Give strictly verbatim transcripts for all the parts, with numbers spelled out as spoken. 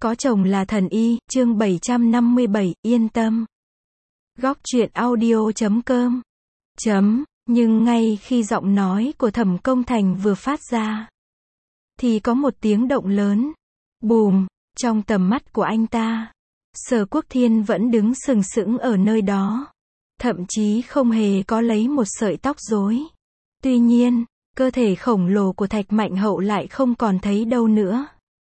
Có chồng là thần y, chương bảy trăm năm mươi bảy, yên tâm. Góc truyện audio chấm com. Chấm, nhưng ngay khi giọng nói của Thẩm Công Thành vừa phát ra, thì có một tiếng động lớn. Bùm, trong tầm mắt của anh ta, Sở Quốc Thiên vẫn đứng sừng sững ở nơi đó. Thậm chí không hề có lấy một sợi tóc rối. Tuy nhiên, cơ thể khổng lồ của Thạch Mạnh Hậu lại không còn thấy đâu nữa.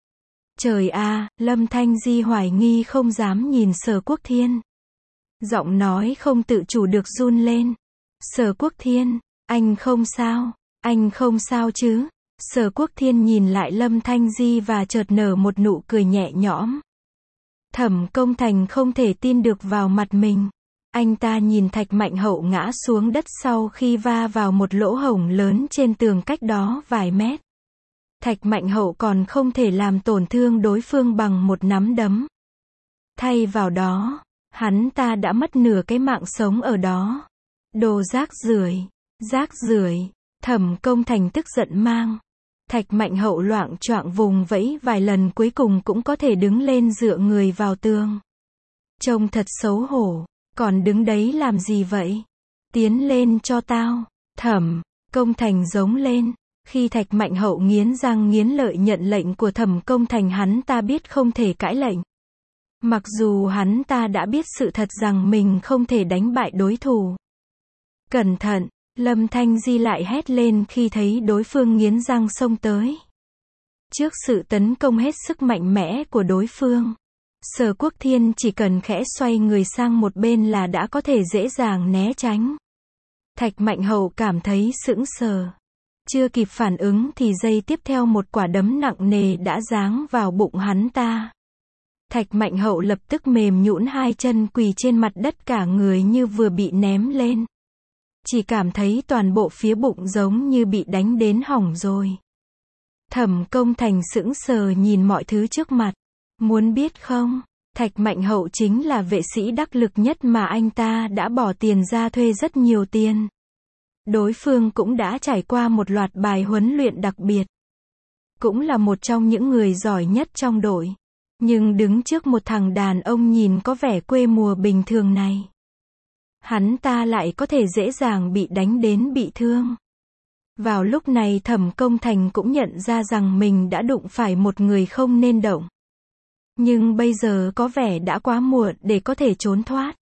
Trời a, Lâm Thanh Di hoài nghi không dám nhìn Sở Quốc Thiên. Giọng nói không tự chủ được run lên. Sở Quốc Thiên, anh không sao, anh không sao chứ? Sở Quốc Thiên nhìn lại Lâm Thanh Di và chợt nở một nụ cười nhẹ nhõm. Thẩm Công Thành không thể tin được vào mặt mình. Anh ta nhìn Thạch Mạnh Hậu ngã xuống đất sau khi va vào một lỗ hổng lớn trên tường cách đó vài mét. Thạch Mạnh Hậu còn không thể làm tổn thương đối phương bằng một nắm đấm. Thay vào đó, hắn ta đã mất nửa cái mạng sống ở đó. Đồ rác rưởi, rác rưởi, Thẩm Công Thành tức giận mang. Thạch Mạnh Hậu loạng choạng vùng vẫy vài lần cuối cùng cũng có thể đứng lên dựa người vào tường. Trông thật xấu hổ, còn đứng đấy làm gì vậy? Tiến lên cho tao, Thẩm Công Thành giống lên. Khi Thạch Mạnh Hậu nghiến răng nghiến lợi nhận lệnh của Thẩm Công Thành, hắn ta biết không thể cãi lệnh. Mặc dù hắn ta đã biết sự thật rằng mình không thể đánh bại đối thủ. Cẩn thận, Lâm Thanh Di lại hét lên khi thấy đối phương nghiến răng xông tới. Trước sự tấn công hết sức mạnh mẽ của đối phương, Sở Quốc Thiên chỉ cần khẽ xoay người sang một bên là đã có thể dễ dàng né tránh. Thạch Mạnh Hậu cảm thấy sững sờ. Chưa kịp phản ứng thì giây tiếp theo một quả đấm nặng nề đã giáng vào bụng hắn ta. Thạch Mạnh Hậu lập tức mềm nhũn hai chân quỳ trên mặt đất, cả người như vừa bị ném lên. Chỉ cảm thấy toàn bộ phía bụng giống như bị đánh đến hỏng rồi. Thẩm Công Thành sững sờ nhìn mọi thứ trước mặt. Muốn biết không, Thạch Mạnh Hậu chính là vệ sĩ đắc lực nhất mà anh ta đã bỏ tiền ra thuê rất nhiều tiền. Đối phương cũng đã trải qua một loạt bài huấn luyện đặc biệt. Cũng là một trong những người giỏi nhất trong đội. Nhưng đứng trước một thằng đàn ông nhìn có vẻ quê mùa bình thường này, hắn ta lại có thể dễ dàng bị đánh đến bị thương. Vào lúc này Thẩm Công Thành cũng nhận ra rằng mình đã đụng phải một người không nên động. Nhưng bây giờ có vẻ đã quá muộn để có thể trốn thoát.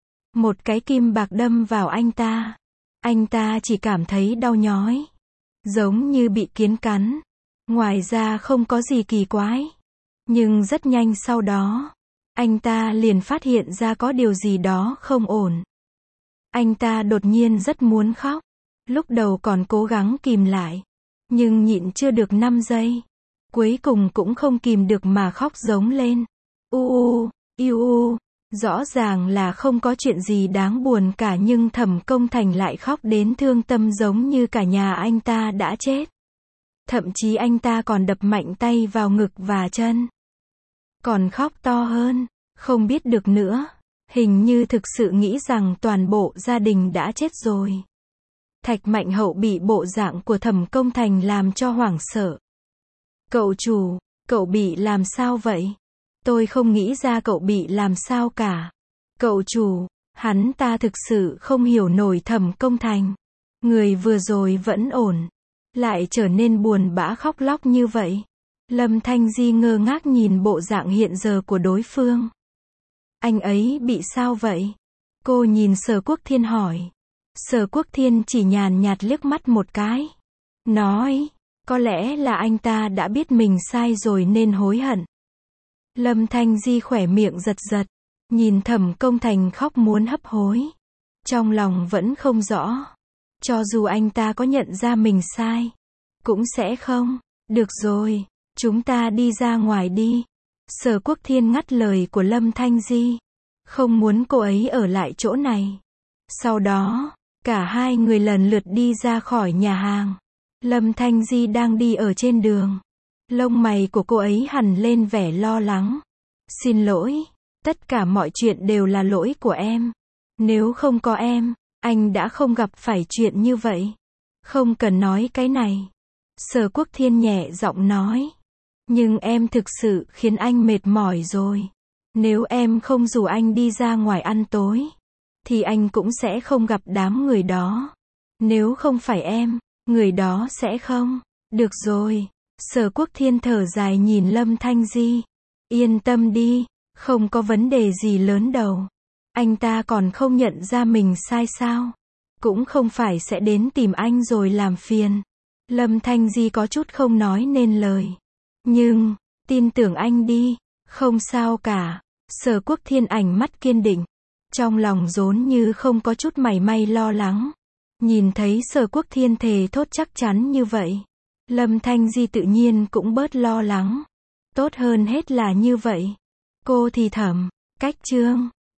Một cái kim bạc đâm vào anh ta. Anh ta chỉ cảm thấy đau nhói, giống như bị kiến cắn. Ngoài ra không có gì kỳ quái. Nhưng rất nhanh sau đó, anh ta liền phát hiện ra có điều gì đó không ổn. Anh ta đột nhiên rất muốn khóc. Lúc đầu còn cố gắng kìm lại, nhưng nhịn chưa được năm giây. Cuối cùng cũng không kìm được mà khóc giống lên. U u, iu u. Rõ ràng là không có chuyện gì đáng buồn cả, nhưng Thẩm Công Thành lại khóc đến thương tâm giống như cả nhà anh ta đã chết. Thậm chí anh ta còn đập mạnh tay vào ngực và chân. Còn khóc to hơn, không biết được nữa. Hình như thực sự nghĩ rằng toàn bộ gia đình đã chết rồi. Thạch Mạnh Hậu bị bộ dạng của Thẩm Công Thành làm cho hoảng sợ. Cậu chủ, cậu bị làm sao vậy? Tôi không nghĩ ra cậu bị làm sao cả. Cậu chủ, hắn ta thực sự không hiểu nổi Thẩm Công Thành. Người vừa rồi vẫn ổn, lại trở nên buồn bã khóc lóc như vậy. Lâm Thanh Di ngơ ngác nhìn bộ dạng hiện giờ của đối phương. Anh ấy bị sao vậy? Cô nhìn Sở Quốc Thiên hỏi. Sở Quốc Thiên chỉ nhàn nhạt liếc mắt một cái. Nói, có lẽ là anh ta đã biết mình sai rồi nên hối hận. Lâm Thanh Di khỏe miệng giật giật, nhìn Thẩm Công Thành khóc muốn hấp hối. Trong lòng vẫn không rõ. Cho dù anh ta có nhận ra mình sai, cũng sẽ không. Được rồi, chúng ta đi ra ngoài đi. Sở Quốc Thiên ngắt lời của Lâm Thanh Di. Không muốn cô ấy ở lại chỗ này. Sau đó, cả hai người lần lượt đi ra khỏi nhà hàng. Lâm Thanh Di đang đi ở trên đường. Lông mày của cô ấy hằn lên vẻ lo lắng. Xin lỗi, tất cả mọi chuyện đều là lỗi của em. Nếu không có em, anh đã không gặp phải chuyện như vậy. Không cần nói cái này. Sở Quốc Thiên nhẹ giọng nói. Nhưng em thực sự khiến anh mệt mỏi rồi. Nếu em không rủ anh đi ra ngoài ăn tối, thì anh cũng sẽ không gặp đám người đó. Nếu không phải em, người đó sẽ không. Được rồi. Sở Quốc Thiên thở dài nhìn Lâm Thanh Di. Yên tâm đi, không có vấn đề gì lớn đâu. Anh ta còn không nhận ra mình sai sao? Cũng không phải sẽ đến tìm anh rồi làm phiền. Lâm Thanh Di có chút không nói nên lời. Nhưng, tin tưởng anh đi, không sao cả. Sở Quốc Thiên ánh mắt kiên định. Trong lòng rốn như không có chút mảy may lo lắng. Nhìn thấy Sở Quốc Thiên thề thốt chắc chắn như vậy, Lâm Thanh Di tự nhiên cũng bớt lo lắng. Tốt hơn hết là như vậy. Cô thì thầm, cách chương